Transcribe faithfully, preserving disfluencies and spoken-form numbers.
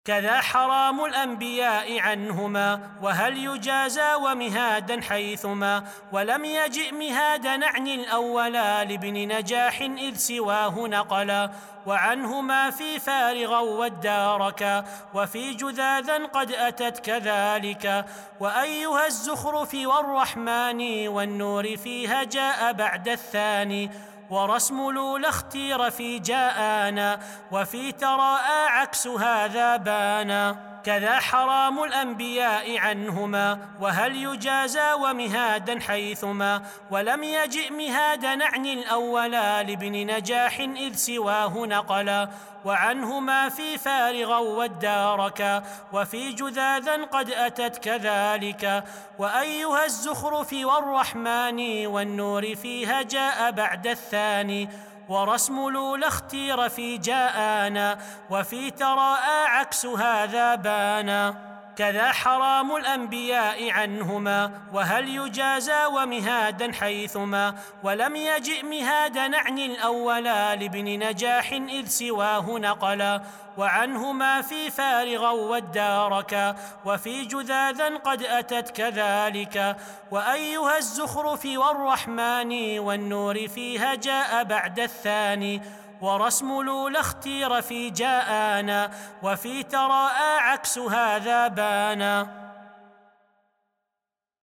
كذا حرام الأنبياء عنهما، وهل يجازى ومهادا حيثما. ولم يجئ مهادا نعني الأولا، لابن نجاح إذ سواه نقلا. وعنهما في فارغا والداركا، وفي جذاذا قد أتت كذلك. وأيها الزخرف والرحمن، والنور فيها جاء بعد الثاني. ورسم لولا اختير في جاءنا، وفي تراءى عكس هذا بانا. كذا حرام الأنبياء عنهما، وهل يجازى ومهادا حيثما. ولم يجئ مهادا نعني الأولا، لابن نجاح إذ سواه نقلا. وعنهما في فارغا والداركا، وفي جذاذا قد أتت كذلك. وأيها الزخرف والرحمن، والنور فيها جاء بعد الثاني. ورسم لولا اختير في جاءنا، وفي تراءى عكس هذا بانا. كذا حرام الأنبياء عنهما، وهل يجازى ومهادا حيثما. ولم يجئ مهادا نعني الأولا، لابن نجاح إذ سواه نقلا. وعنهما في فارغا والداركا، وفي جذاذا قد أتت كذلك. وأيها الزخرف والرحمن، والنور فيها جاء بعد الثاني. ورسم لولا اختير في جاءنا، وفي تراءى عكس هذا بانا.